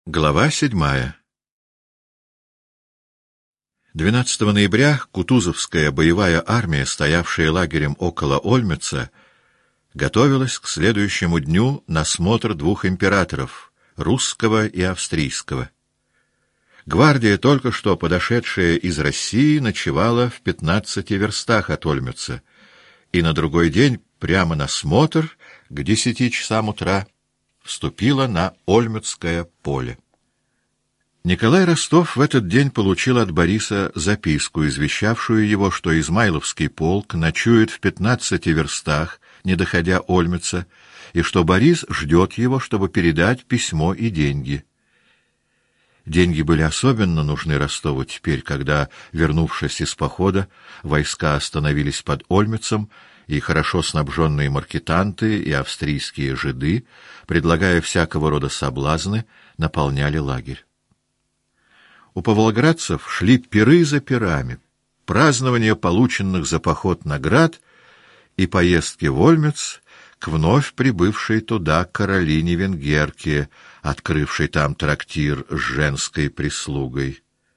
Глава 7. 12 ноября Кутузовская боевая армия, стоявшая лагерем около Ольмица, готовилась к следующему дню на смотр двух императоров — русского и австрийского. Гвардия, только что подошедшая из России, ночевала в 15 верстах от Ольмица, и на другой день прямо на смотр к 10 часам утра вступила на Ольмицкое поле. Николай Ростов в этот день получил от Бориса записку, извещавшую его, что Измайловский полк ночует в 15 верстах, не доходя Ольмица, и что Борис ждет его, чтобы передать письмо и деньги. Деньги были особенно нужны Ростову теперь, когда, вернувшись из похода, войска остановились под Ольмицем, и хорошо снабженные маркетанты и австрийские жиды, предлагая всякого рода соблазны, наполняли лагерь. У павлоградцев шли пиры за пирами, празднование полученных за поход наград и поездки в Ольмиц к вновь прибывшей туда Каролине Венгерке, открывшей там трактир с женской прислугой.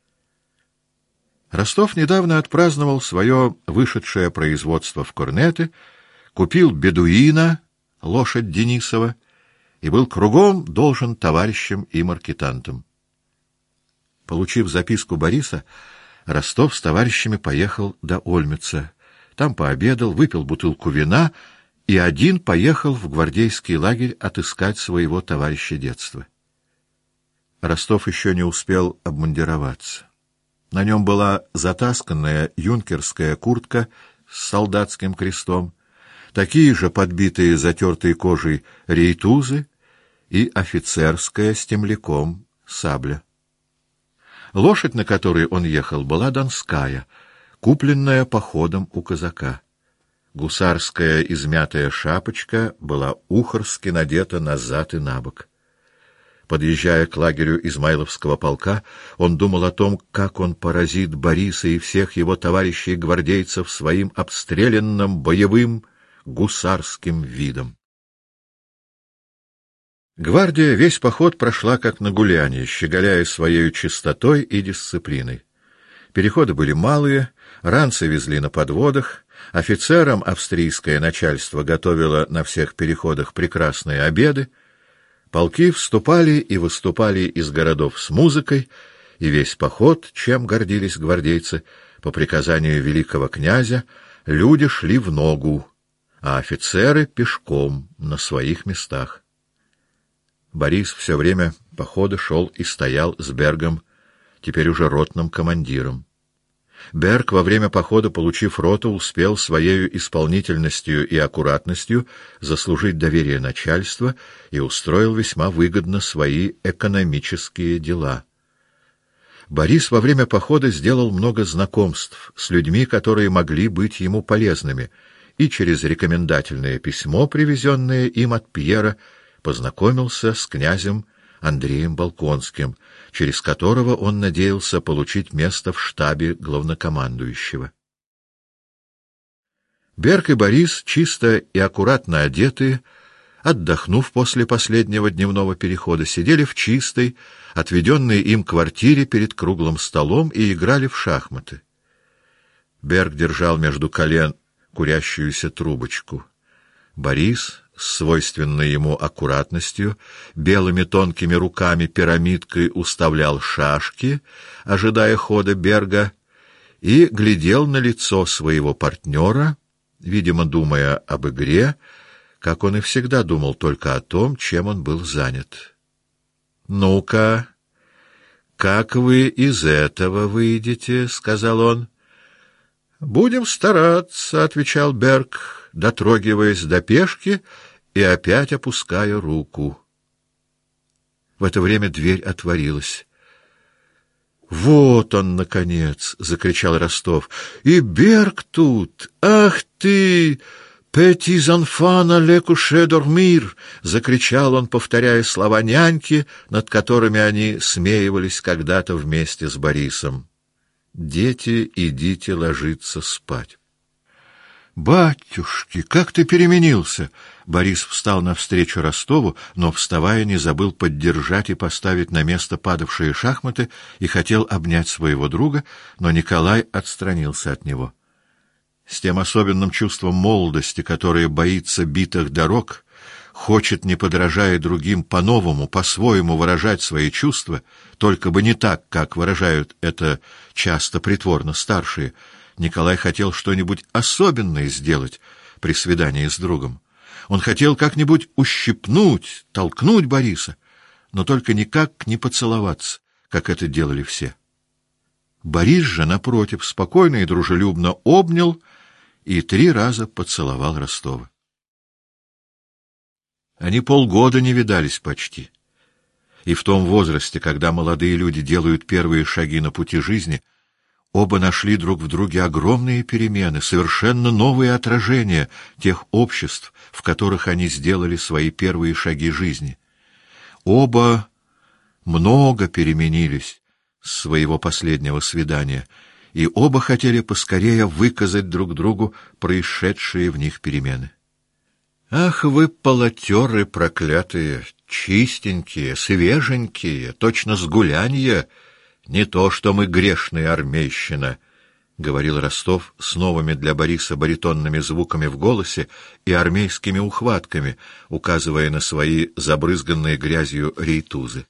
Ростов недавно отпраздновал свое вышедшее производство в корнеты, купил бедуина, лошадь Денисова, и был кругом должен товарищам и маркетантам. Получив записку Бориса, Ростов с товарищами поехал до Ольмица. Там пообедал, выпил бутылку вина и один поехал в гвардейский лагерь отыскать своего товарища детства. Ростов еще не успел обмундироваться. На нем была затасканная юнкерская куртка с солдатским крестом, такие же подбитые затертой кожей рейтузы и офицерская с темляком сабля. Лошадь, на которой он ехал, была донская, купленная походом у казака. Гусарская измятая шапочка была ухорски надета назад и набок. Подъезжая к лагерю Измайловского полка, он думал о том, как он поразит Бориса и всех его товарищей-гвардейцев своим обстрелянным боевым гусарским видом. Гвардия весь поход прошла как на гулянье, щеголяя своей чистотой и дисциплиной. Переходы были малые, ранцы везли на подводах, офицерам австрийское начальство готовило на всех переходах прекрасные обеды, полки вступали и выступали из городов с музыкой, и весь поход, чем гордились гвардейцы, по приказанию великого князя, люди шли в ногу, а офицеры пешком на своих местах. Борис все время похода шел и стоял с Бергом, теперь уже ротным командиром. Берг во время похода, получив роту, успел своею исполнительностью и аккуратностью заслужить доверие начальства и устроил весьма выгодно свои экономические дела. Борис во время похода сделал много знакомств с людьми, которые могли быть ему полезными, и через рекомендательное письмо, привезенное им от Пьера, познакомился с князем Андреем Болконским, через которого он надеялся получить место в штабе главнокомандующего. Берг и Борис, чисто и аккуратно одетые, отдохнув после последнего дневного перехода, сидели в чистой, отведенной им квартире перед круглым столом и играли в шахматы. Берг держал между колен курящуюся трубочку. Борис с свойственной ему аккуратностью, белыми тонкими руками пирамидкой уставлял шашки, ожидая хода Берга, и глядел на лицо своего партнера, видимо, думая об игре, как он и всегда думал только о том, чем он был занят. «Ну-ка, как вы из этого выйдете?» — сказал он. «Будем стараться», — отвечал Берг, дотрогиваясь до пешки и опять опуская руку. В это время дверь отворилась. «Вот он, наконец!» — закричал Ростов. «И Берг тут! Ах ты! Petits enfants allez coucher dormir!» — закричал он, повторяя слова няньки, над которыми они смеивались когда-то вместе с Борисом. «Дети, идите ложиться спать». «Батюшки, как ты переменился!» — Борис встал навстречу Ростову, но, вставая, не забыл поддержать и поставить на место падавшие шахматы и хотел обнять своего друга, но Николай отстранился от него. С тем особенным чувством молодости, которое боится битых дорог, хочет, не подражая другим, по-новому, по-своему выражать свои чувства, только бы не так, как выражают это часто притворно старшие, Николай хотел что-нибудь особенное сделать при свидании с другом. Он хотел как-нибудь ущипнуть, толкнуть Бориса, но только никак не поцеловаться, как это делали все. Борис же, напротив, спокойно и дружелюбно обнял и 3 раза поцеловал Ростова. Они полгода не видались почти. И в том возрасте, когда молодые люди делают первые шаги на пути жизни, оба нашли друг в друге огромные перемены, совершенно новые отражения тех обществ, в которых они сделали свои первые шаги жизни. Оба много переменились с своего последнего свидания, и оба хотели поскорее выказать друг другу происшедшие в них перемены. «Ах вы, полотеры проклятые, чистенькие, свеженькие, точно с гулянья! Не то, что мы грешная армейщина!» — говорил Ростов с новыми для Бориса баритонными звуками в голосе и армейскими ухватками, указывая на свои забрызганные грязью рейтузы.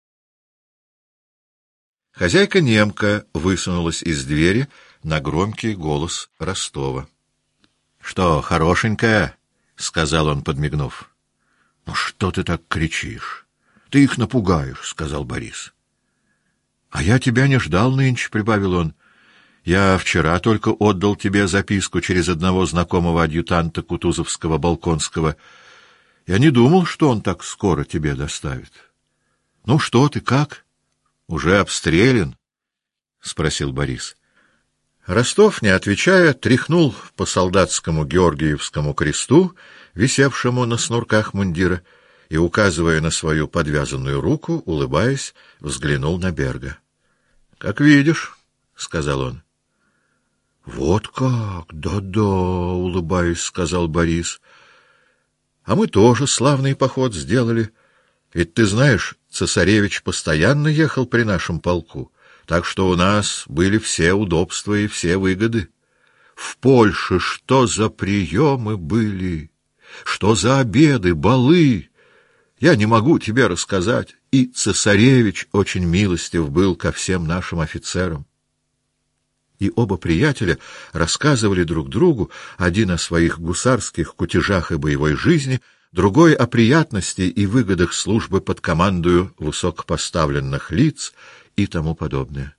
Хозяйка-немка высунулась из двери на громкий голос Ростова. — Что, хорошенькая? — сказал он, подмигнув. — Ну что ты так кричишь? Ты их напугаешь, — сказал Борис. — А я тебя не ждал нынче, — прибавил он. — Я вчера только отдал тебе записку через одного знакомого адъютанта Кутузовского, Балконского. Я не думал, что он так скоро тебе доставит. — Ну что ты, как? — Уже обстрелян? — спросил Борис. Ростов, не отвечая, тряхнул по солдатскому Георгиевскому кресту, висевшему на снурках мундира, и, указывая на свою подвязанную руку, улыбаясь, взглянул на Берга. — Как видишь, — сказал он. — Вот как, да-да, — улыбаясь, сказал Борис. — А мы тоже славный поход сделали. Ведь ты знаешь, цесаревич постоянно ехал при нашем полку, так что у нас были все удобства и все выгоды. В Польше что за приемы были, что за обеды, балы! Я не могу тебе рассказать. И цесаревич очень милостив был ко всем нашим офицерам. И оба приятеля рассказывали друг другу, один о своих гусарских кутежах и боевой жизни, другой о приятности и выгодах службы под командою высокопоставленных лиц и тому подобное.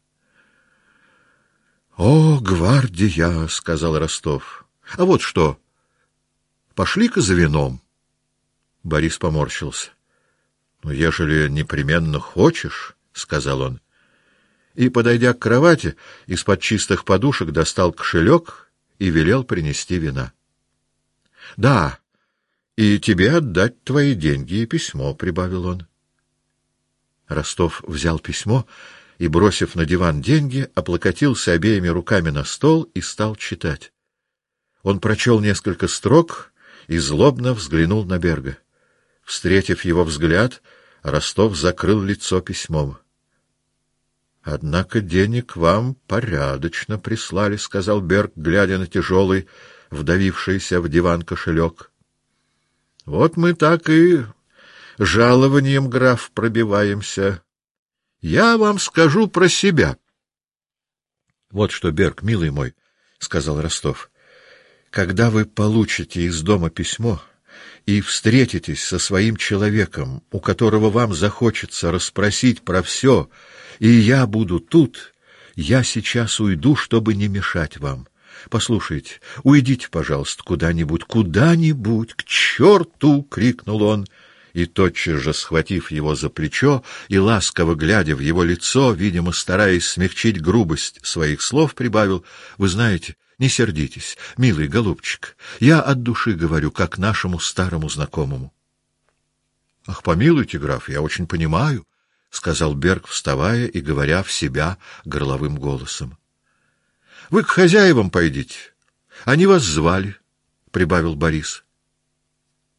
— О, гвардия! — сказал Ростов. — А вот что, пошли-ка за вином. Борис поморщился. — Ну, ежели непременно хочешь, — сказал он. И, подойдя к кровати, из-под чистых подушек достал кошелек и велел принести вина. — Да, и тебе отдать твои деньги и письмо, — прибавил он. Ростов взял письмо и, бросив на диван деньги, облокотился обеими руками на стол и стал читать. Он прочел несколько строк и злобно взглянул на Берга. Встретив его взгляд, Ростов закрыл лицо письмом. — Однако денег вам порядочно прислали, — сказал Берг, глядя на тяжелый, вдавившийся в диван кошелек. — Вот мы так и жалованием, граф, пробиваемся. Я вам скажу про себя. — Вот что, Берг, милый мой, — сказал Ростов, — когда вы получите из дома письмо и встретитесь со своим человеком, у которого вам захочется расспросить про все, и я буду тут, я сейчас уйду, чтобы не мешать вам. Послушайте, уйдите, пожалуйста, куда-нибудь, куда-нибудь, к черту! — крикнул он, и, тотчас же схватив его за плечо и ласково глядя в его лицо, видимо, стараясь смягчить грубость своих слов, прибавил: — Вы знаете, не сердитесь, милый голубчик, я от души говорю, как нашему старому знакомому. — Ах, помилуйте, граф, я очень понимаю, — сказал Берг, вставая и говоря в себя горловым голосом. — Вы к хозяевам пойдите, они вас звали, — прибавил Борис.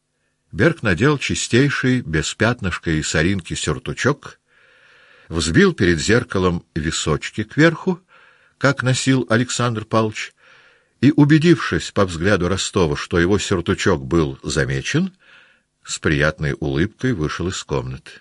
Берг надел чистейший, без пятнышка и соринки сюртучок, взбил перед зеркалом височки кверху, как носил Александр Павлович, и, убедившись по взгляду Ростова, что его сюртучок был замечен, с приятной улыбкой вышел из комнаты.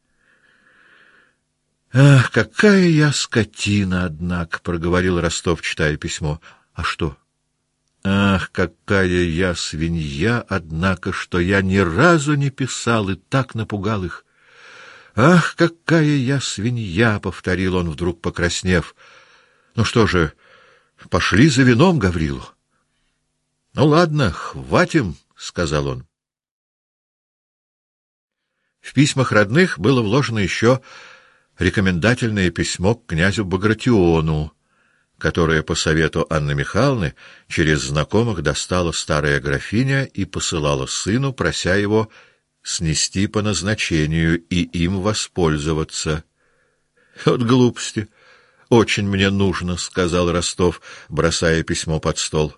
«Ах, какая я скотина, однако!» — проговорил Ростов, читая письмо. «А что?» «Ах, какая я свинья, однако, что я ни разу не писал и так напугал их!» «Ах, какая я свинья!» — повторил он, вдруг покраснев. «Ну что же, пошли за вином, Гаврилу?» «Ну ладно, хватим», — сказал он. В письмах родных было вложено еще рекомендательное письмо к князю Багратиону, которое по совету Анны Михайловны через знакомых достала старая графиня и посылала сыну, прося его снести по назначению и им воспользоваться. — Вот глупости. Очень мне нужно, — сказал Ростов, бросая письмо под стол.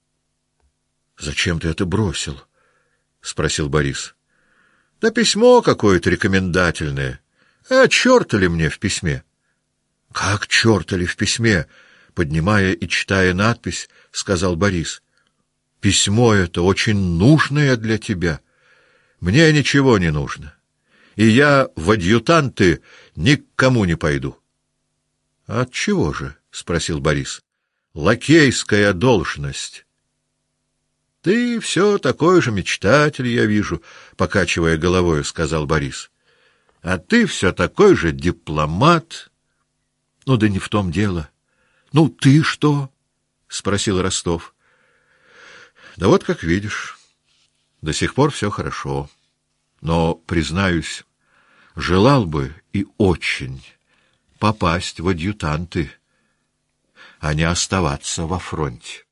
— Зачем ты это бросил? — спросил Борис. — Да письмо какое-то рекомендательное. А черта ли мне в письме? — Как черта ли в письме? — поднимая и читая надпись, сказал Борис. — Письмо это очень нужное для тебя. Мне ничего не нужно. И я в адъютанты ни к кому не пойду. — Отчего же? — спросил Борис. — Лакейская должность. — Ты все такой же мечтатель, я вижу, — покачивая головой, сказал Борис. — А ты все такой же дипломат. — Ну да не в том дело. — Ну ты что? — спросил Ростов. — Да вот как видишь, до сих пор все хорошо. Но, признаюсь, желал бы и очень попасть в адъютанты, а не оставаться во фронте.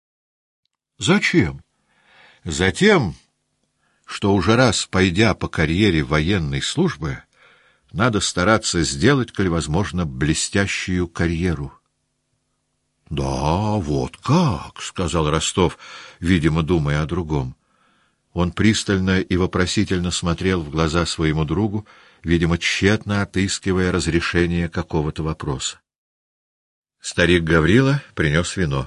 Зачем? Затем, что уже раз, пойдя по карьере военной службы, надо стараться сделать, коль возможно, блестящую карьеру. — Да, вот как, — сказал Ростов, видимо, думая о другом. Он пристально и вопросительно смотрел в глаза своему другу, видимо, тщетно отыскивая разрешение какого-то вопроса. Старик Гаврила принес вино.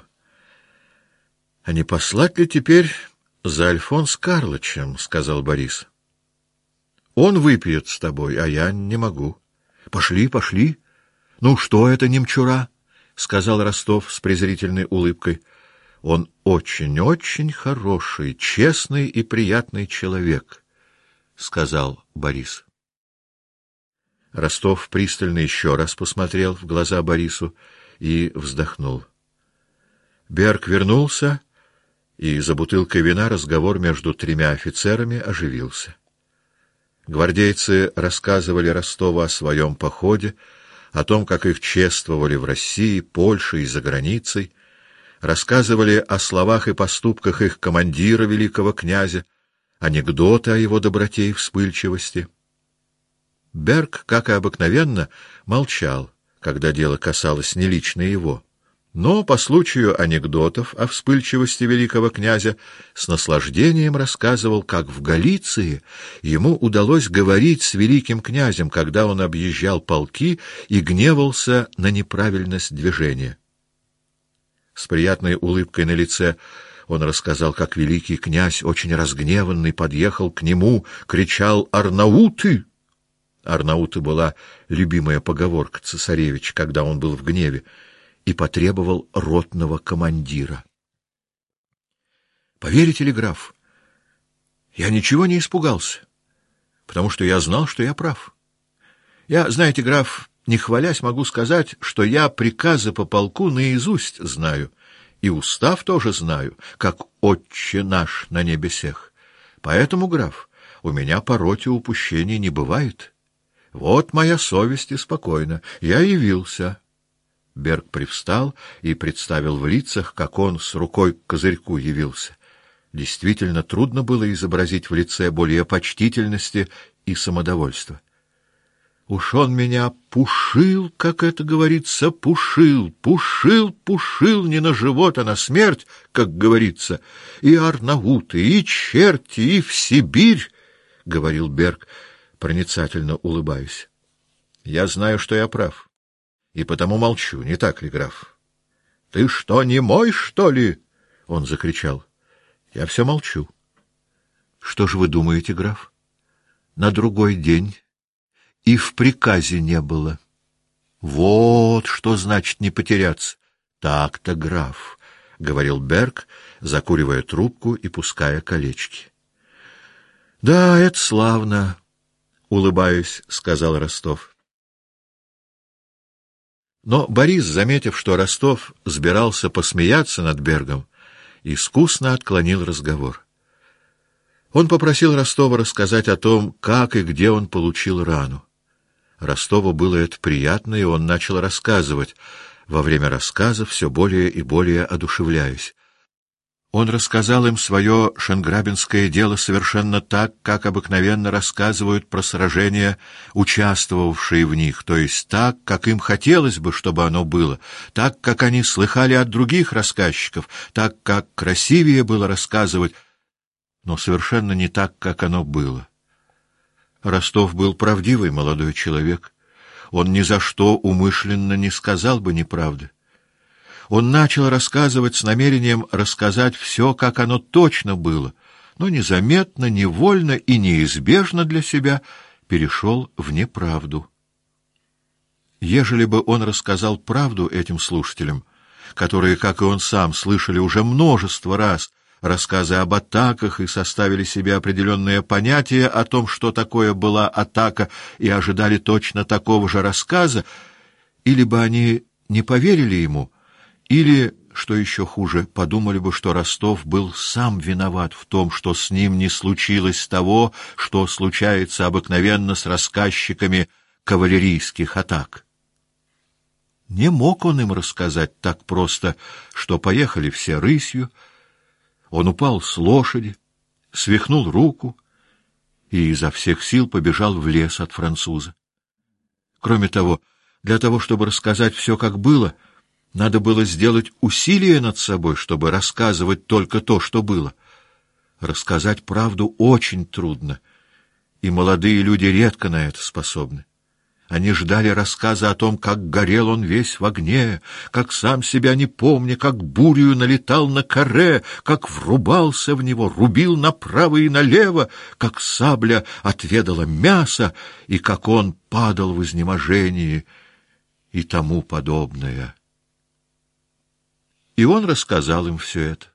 — А не послать ли теперь за Альфонс Карлычем? — сказал Борис. — Он выпьет с тобой, а я не могу. — Пошли, пошли. — Ну что это, немчура? — сказал Ростов с презрительной улыбкой. — Он очень-очень хороший, честный и приятный человек, — сказал Борис. Ростов пристально еще раз посмотрел в глаза Борису и вздохнул. Берг вернулся, и за бутылкой вина разговор между тремя офицерами оживился. Гвардейцы рассказывали Ростову о своем походе, о том, как их чествовали в России, Польше и за границей, рассказывали о словах и поступках их командира, великого князя, анекдоты о его доброте и вспыльчивости. Берг, как и обыкновенно, молчал, когда дело касалось не лично его, но по случаю анекдотов о вспыльчивости великого князя с наслаждением рассказывал, как в Галиции ему удалось говорить с великим князем, когда он объезжал полки и гневался на неправильность движения. С приятной улыбкой на лице он рассказал, как великий князь, очень разгневанный, подъехал к нему, кричал «Арнауты!». Арнауты была любимая поговорка цесаревича, когда он был в гневе, и потребовал ротного командира. Поверите ли, граф, я ничего не испугался, потому что я знал, что я прав. Я, знаете, граф, не хвалясь, могу сказать, что я приказы по полку наизусть знаю, и устав тоже знаю, как Отче наш на небесех. Поэтому, граф, у меня по роте упущений не бывает. Вот моя совесть и спокойна. Я явился. Берг привстал и представил в лицах, как он с рукой к козырьку явился. Действительно, трудно было изобразить в лице более почтительности и самодовольства. — Уж он меня пушил, как это говорится, пушил не на живот, а на смерть, как говорится. И арнауты, и черти, и в Сибирь, — говорил Берг, проницательно улыбаясь. Я знаю, что я прав, и потому молчу, не так ли, граф? — Ты что, не мой, что ли? — он закричал. — Я все молчу. — Что же вы думаете, граф? На другой день и в приказе не было. Вот что значит не потеряться. Так-то, граф, — говорил Берг, закуривая трубку и пуская колечки. — Да, это славно, — улыбаясь, сказал Ростов. Но Борис, заметив, что Ростов сбирался посмеяться над Бергом, искусно отклонил разговор. Он попросил Ростова рассказать о том, как и где он получил рану. Ростову было это приятно, и он начал рассказывать, во время рассказа все более и более одушевляясь. Он рассказал им свое шенграбинское дело совершенно так, как обыкновенно рассказывают про сражения, участвовавшие в них, то есть так, как им хотелось бы, чтобы оно было, так, как они слыхали от других рассказчиков, так, как красивее было рассказывать, но совершенно не так, как оно было. Ростов был правдивый молодой человек. Он ни за что умышленно не сказал бы неправды. Он начал рассказывать с намерением рассказать все, как оно точно было, но незаметно, невольно и неизбежно для себя перешел в неправду. Ежели бы он рассказал правду этим слушателям, которые, как и он сам, слышали уже множество раз рассказы об атаках и составили себе определенное понятие о том, что такое была атака, и ожидали точно такого же рассказа, или бы они не поверили ему, или, что еще хуже, подумали бы, что Ростов был сам виноват в том, что с ним не случилось того, что случается обыкновенно с рассказчиками кавалерийских атак. Не мог он им рассказать так просто, что поехали все рысью. Он упал с лошади, свихнул руку и изо всех сил побежал в лес от француза. Кроме того, для того, чтобы рассказать все, как было, надо было сделать усилие над собой, чтобы рассказывать только то, что было. Рассказать правду очень трудно, и молодые люди редко на это способны. Они ждали рассказа о том, как горел он весь в огне, как сам себя не помня, как бурью налетал на каре, как врубался в него, рубил направо и налево, как сабля отведала мясо, и как он падал в изнеможении и тому подобное. И он рассказал им все это.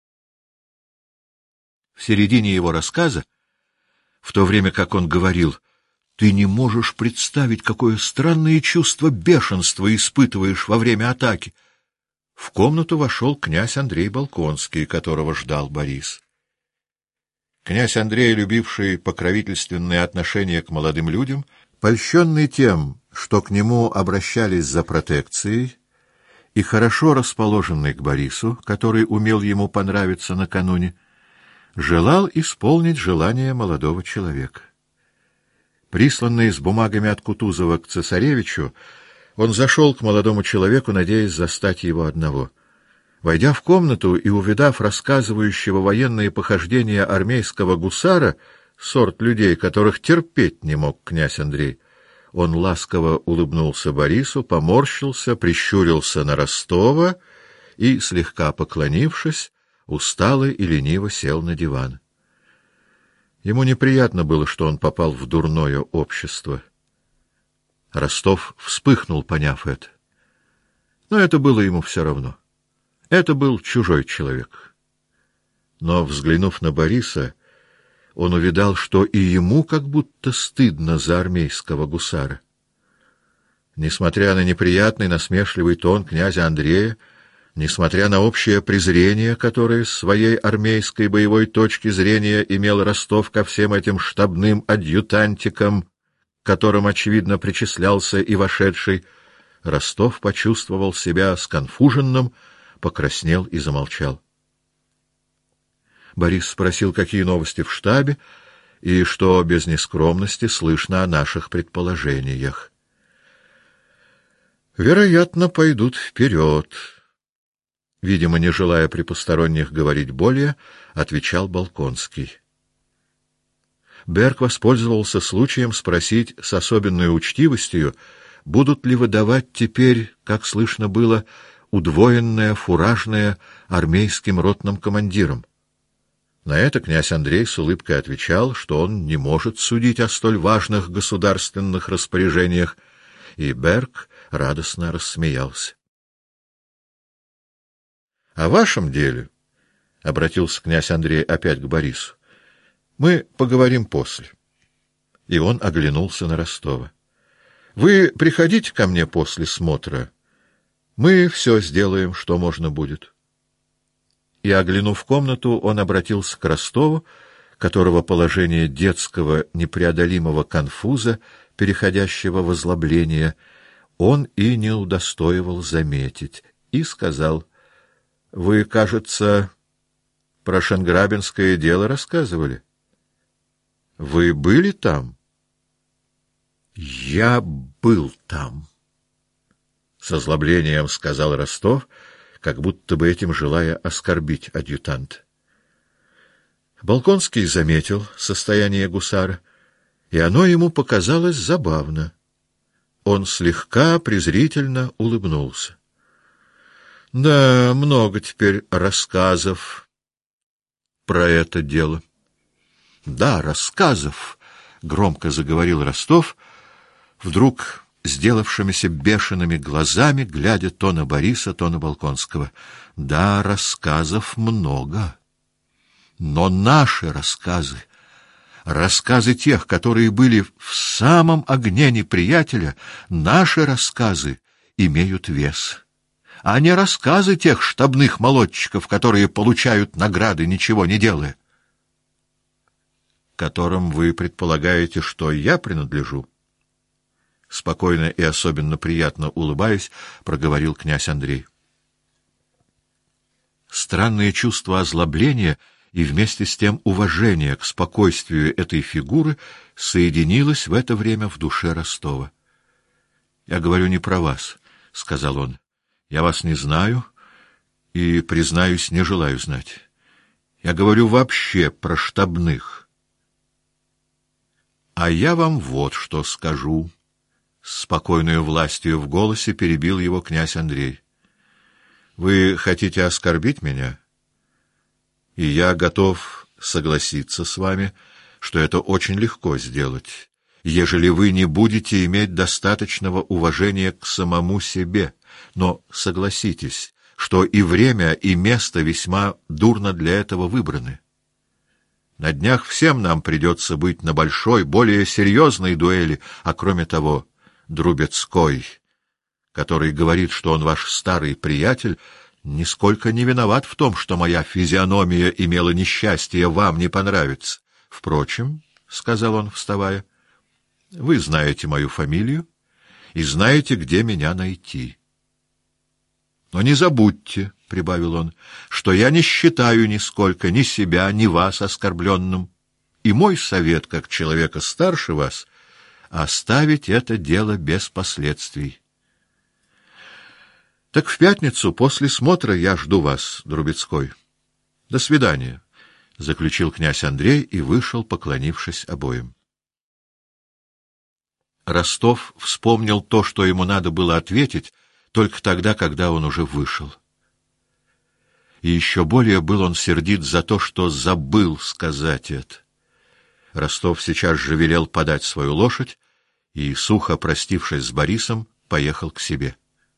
В середине его рассказа, в то время как он говорил: «Ты не можешь представить, какое странное чувство бешенства испытываешь во время атаки», в комнату вошел князь Андрей Болконский, которого ждал Борис. Князь Андрей, любивший покровительственные отношения к молодым людям, польщенный тем, что к нему обращались за протекцией, и хорошо расположенный к Борису, который умел ему понравиться накануне, желал исполнить желание молодого человека. Присланный с бумагами от Кутузова к цесаревичу, он зашел к молодому человеку, надеясь застать его одного. Войдя в комнату и увидав рассказывающего военные похождения армейского гусара, сорт людей, которых терпеть не мог князь Андрей, он ласково улыбнулся Борису, поморщился, прищурился на Ростова и, слегка поклонившись, устало и лениво сел на диван. Ему неприятно было, что он попал в дурное общество. Ростов вспыхнул, поняв это. Но это было ему все равно. Это был чужой человек. Но, взглянув на Бориса, он увидал, что и ему как будто стыдно за армейского гусара. Несмотря на неприятный насмешливый тон князя Андрея, несмотря на общее презрение, которое с своей армейской боевой точки зрения имел Ростов ко всем этим штабным адъютантикам, к которым, очевидно, причислялся и вошедший, Ростов почувствовал себя сконфуженным, покраснел и замолчал. Борис спросил, какие новости в штабе, и и что без нескромности слышно о наших предположениях. Вероятно, пойдут вперед. Видимо, не желая при посторонних говорить более, отвечал Болконский. Берг воспользовался случаем спросить с особенной учтивостью, будут ли выдавать теперь, как слышно было, удвоенное фуражное армейским ротным командиром. На это князь Андрей с улыбкой отвечал, что он не может судить о столь важных государственных распоряжениях, и Берг радостно рассмеялся. — О вашем деле, — обратился князь Андрей опять к Борису, — мы поговорим после. И он оглянулся на Ростова. — Вы приходите ко мне после смотра. Мы все сделаем, что можно будет. И, оглянув комнату, он обратился к Ростову, которого положение детского непреодолимого конфуза, переходящего в озлобление, он и не удостоивал заметить, и сказал: — Вы, кажется, про шенграбинское дело рассказывали? — Вы были там? — Я был там, — с озлоблением сказал Ростов, как будто бы этим желая оскорбить адъютанта. Болконский заметил состояние гусара, и оно ему показалось забавно. Он слегка презрительно улыбнулся. — Да, много теперь рассказов про это дело. — Да, рассказов, — громко заговорил Ростов, вдруг сделавшимися бешеными глазами, глядя то на Бориса, то на Болконского. — Да, рассказов много. Но наши рассказы, рассказы тех, которые были в самом огне неприятеля, наши рассказы имеют вес, а не рассказы тех штабных молодчиков, которые получают награды, ничего не делая. — Которым вы предполагаете, что я принадлежу? — спокойно и особенно приятно улыбаясь, проговорил князь Андрей. Странное чувство озлобления и вместе с тем уважение к спокойствию этой фигуры соединилось в это время в душе Ростова. — Я говорю не про вас, — сказал он. — Я вас не знаю и, признаюсь, не желаю знать. Я говорю вообще про штабных. — А я вам вот что скажу. С спокойной властью в голосе перебил его князь Андрей. — Вы хотите оскорбить меня? И я готов согласиться с вами, что это очень легко сделать, ежели вы не будете иметь достаточного уважения к самому себе. Но согласитесь, что и время, и место весьма дурно для этого выбраны. На днях всем нам придется быть на большой, более серьезной дуэли, а кроме того, Друбецкой, который говорит, что он ваш старый приятель, нисколько не виноват в том, что моя физиономия имела несчастье вам не понравиться. Впрочем, — сказал он, вставая, — вы знаете мою фамилию и знаете, где меня найти. Но не забудьте, — прибавил он, — что я не считаю нисколько ни себя, ни вас оскорбленным, и мой совет, как человека старше вас, — оставить это дело без последствий. — Так в пятницу после смотра я жду вас, Друбецкой. До свидания, — заключил князь Андрей и вышел, поклонившись обоим. Ростов вспомнил то, что ему надо было ответить, только тогда, когда он уже вышел. И еще более был он сердит за то, что забыл сказать это. Ростов сейчас же велел подать свою лошадь и, сухо простившись с Борисом, поехал к себе.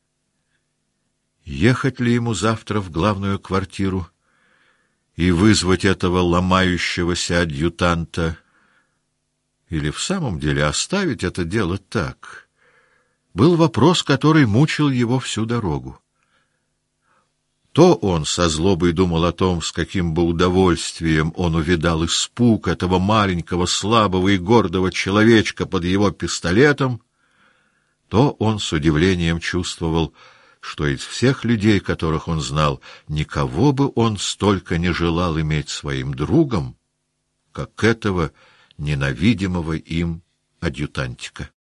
Ехать ли ему завтра в главную квартиру и вызвать этого ломающегося адъютанта, или в самом деле оставить это дело так? Был вопрос, который мучил его всю дорогу. То он со злобой думал о том, с каким бы удовольствием он увидал испуг этого маленького, слабого и гордого человечка под его пистолетом, то он с удивлением чувствовал, что из всех людей, которых он знал, никого бы он столько не желал иметь своим другом, как этого ненавидимого им адъютантика.